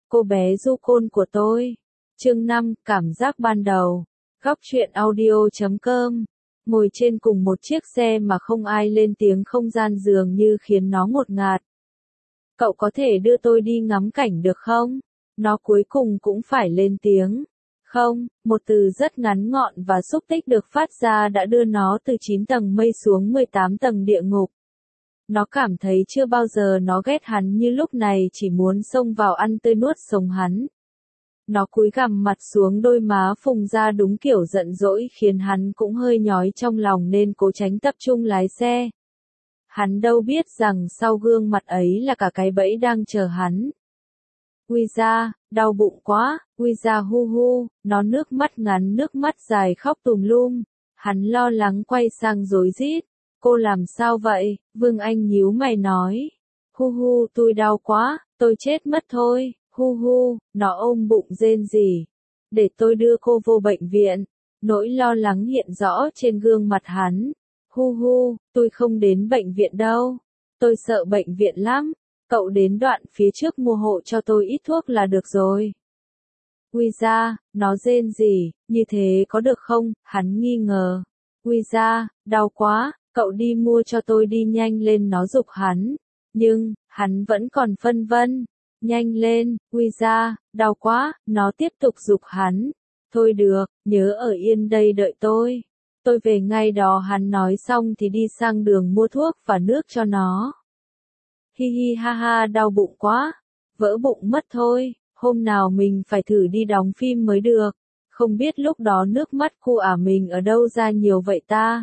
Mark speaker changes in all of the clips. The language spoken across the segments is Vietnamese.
Speaker 1: cô bé du côn của tôi. Chương 5, cảm giác ban đầu. Góc truyện audio.com. Ngồi trên cùng một chiếc xe mà không ai lên tiếng, không gian dường như khiến nó ngột ngạt. Cậu có thể đưa tôi đi ngắm cảnh được không? Nó cuối cùng cũng phải lên tiếng. Không, một từ rất ngắn gọn và xúc tích được phát ra đã đưa nó từ 9 tầng mây xuống 18 tầng địa ngục. Nó cảm thấy chưa bao giờ nó ghét hắn như lúc này, chỉ muốn xông vào ăn tươi nuốt sống hắn. Nó cúi gằm mặt xuống, đôi má phùng ra đúng kiểu giận dỗi, khiến hắn cũng hơi nhói trong lòng nên cố tránh tập trung lái xe. Hắn đâu biết rằng sau gương mặt ấy là cả cái bẫy đang chờ hắn. Ui da, đau bụng quá, ui da hu hu, nó nước mắt ngắn nước mắt dài khóc tùm lum. Hắn lo lắng quay sang rối rít. Cô làm sao vậy? Vương Anh nhíu mày nói. Hu hu, tôi đau quá, tôi chết mất thôi. Hu hu, nó ôm bụng rên rỉ. Để tôi đưa cô vô bệnh viện. Nỗi lo lắng hiện rõ trên gương mặt hắn. Hu hu, tôi không đến bệnh viện đâu. Tôi sợ bệnh viện lắm. Cậu đến đoạn phía trước mua hộ cho tôi ít thuốc là được rồi. Ui da, nó rên rỉ, như thế có được không? Hắn nghi ngờ. Ui da, đau quá, cậu đi mua cho tôi đi, nhanh lên, nó giục hắn. Nhưng, hắn vẫn còn phân vân. Nhanh lên, ui da, đau quá, nó tiếp tục giục hắn. Thôi được, nhớ ở yên đây đợi tôi. Tôi về ngay đó, hắn nói xong thì đi sang đường mua thuốc và nước cho nó. Hi hi ha ha, đau bụng quá, vỡ bụng mất thôi, hôm nào mình phải thử đi đóng phim mới được. Không biết lúc đó nước mắt cô mình ở đâu ra nhiều vậy ta.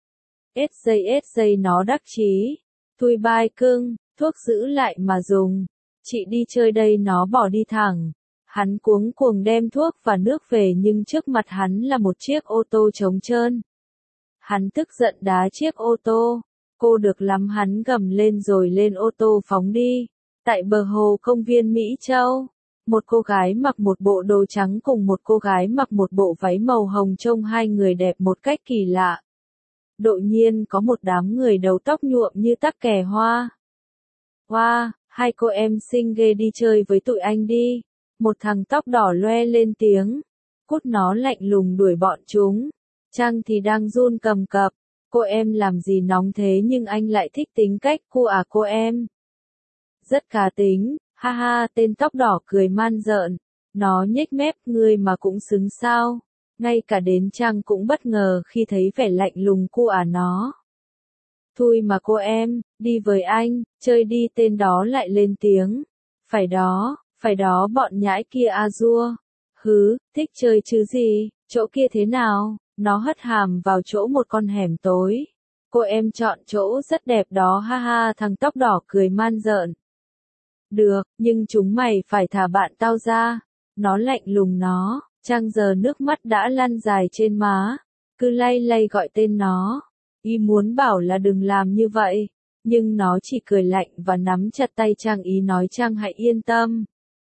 Speaker 1: SJ nó đắc chí. Thui bai cưng, thuốc giữ lại mà dùng. Chị đi chơi đây, nó bỏ đi thẳng. Hắn cuống cuồng đem thuốc và nước về, nhưng trước mặt hắn là một chiếc ô tô trống trơn. Hắn tức giận đá chiếc ô tô. Cô được lắm, hắn gầm lên rồi lên ô tô phóng đi. Tại bờ hồ công viên Mỹ Châu, một cô gái mặc một bộ đồ trắng cùng một cô gái mặc một bộ váy màu hồng trông hai người đẹp một cách kỳ lạ. Đột nhiên có một đám người đầu tóc nhuộm như tắc kè hoa. Wow, hai cô em xinh ghê, đi chơi với tụi anh đi. Một thằng tóc đỏ loe lên tiếng. Cút, nó lạnh lùng đuổi bọn chúng. Trang thì đang run cầm cập. Cô em làm gì nóng thế, nhưng anh lại thích tính cách cô em. Rất cá tính, ha ha, tên tóc đỏ cười man rợn. Nó nhếch mép, ngươi mà cũng xứng sao. Ngay cả đến Trang cũng bất ngờ khi thấy vẻ lạnh lùng nó. Thui mà cô em, đi với anh, chơi đi, tên đó lại lên tiếng. Phải đó, bọn nhãi kia Azure. Hứ, thích chơi chứ gì, chỗ kia thế nào? Nó hất hàm vào chỗ một con hẻm tối. Cô em chọn chỗ rất đẹp đó, ha ha, thằng tóc đỏ cười man rợn. Được, nhưng chúng mày phải thả bạn tao ra. Nó lạnh lùng nó. Trang giờ nước mắt đã lăn dài trên má. Cứ lay lay gọi tên nó. Ý muốn bảo là đừng làm như vậy. Nhưng nó chỉ cười lạnh và nắm chặt tay Trang, ý nói Trang hãy yên tâm.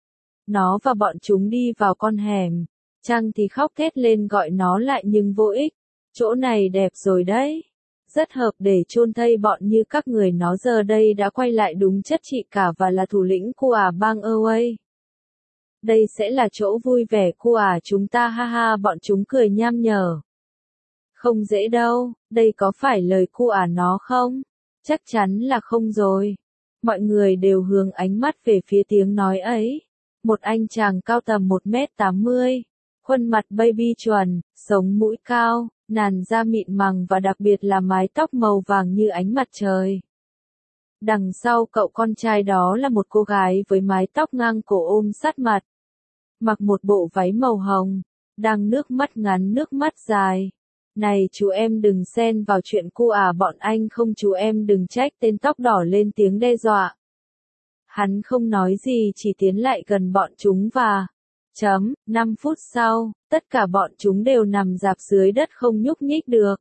Speaker 1: Nó và bọn chúng đi vào con hẻm. Trang thì khóc thét lên gọi nó lại nhưng vô ích. Chỗ này đẹp rồi đấy. Rất hợp để chôn thây bọn như các người. Nó giờ đây đã quay lại đúng chất chị cả và là thủ lĩnh bang Away. Đây sẽ là chỗ vui vẻ chúng ta, ha ha, bọn chúng cười nham nhở. Không dễ đâu, đây có phải lời nó không? Chắc chắn là không rồi. Mọi người đều hướng ánh mắt về phía tiếng nói ấy. Một anh chàng cao tầm 1m80, khuôn mặt baby chuẩn, sống mũi cao, làn da mịn màng và đặc biệt là mái tóc màu vàng như ánh mặt trời. Đằng sau cậu con trai đó là một cô gái với mái tóc ngang cổ ôm sát mặt. Mặc một bộ váy màu hồng, đang nước mắt ngắn nước mắt dài. Này chú em đừng xen vào chuyện bọn anh không, chú em đừng trách, tên tóc đỏ lên tiếng đe dọa. Hắn không nói gì, chỉ tiến lại gần bọn chúng và 5 phút sau, tất cả bọn chúng đều nằm rạp dưới đất không nhúc nhích được.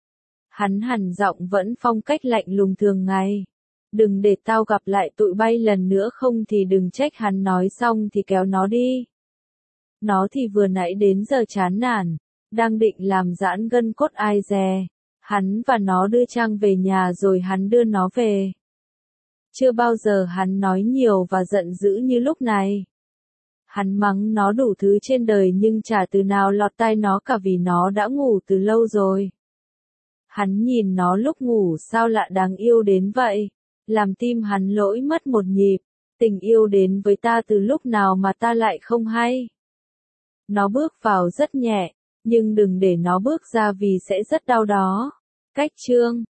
Speaker 1: Hắn hằn giọng vẫn phong cách lạnh lùng thường ngày. Đừng để tao gặp lại tụi bay lần nữa, không thì đừng trách. Hắn nói xong thì kéo nó đi. Nó thì vừa nãy đến giờ chán nản, đang định làm giãn gân cốt ai dè. Hắn và nó đưa Trang về nhà rồi hắn đưa nó về. Chưa bao giờ hắn nói nhiều và giận dữ như lúc này. Hắn mắng nó đủ thứ trên đời nhưng chả từ nào lọt tai nó cả vì nó đã ngủ từ lâu rồi. Hắn nhìn nó lúc ngủ sao lạ đáng yêu đến vậy, làm tim hắn lỗi mất một nhịp, tình yêu đến với ta từ lúc nào mà ta lại không hay. Nó bước vào rất nhẹ, nhưng đừng để nó bước ra vì sẽ rất đau đó. Cách chương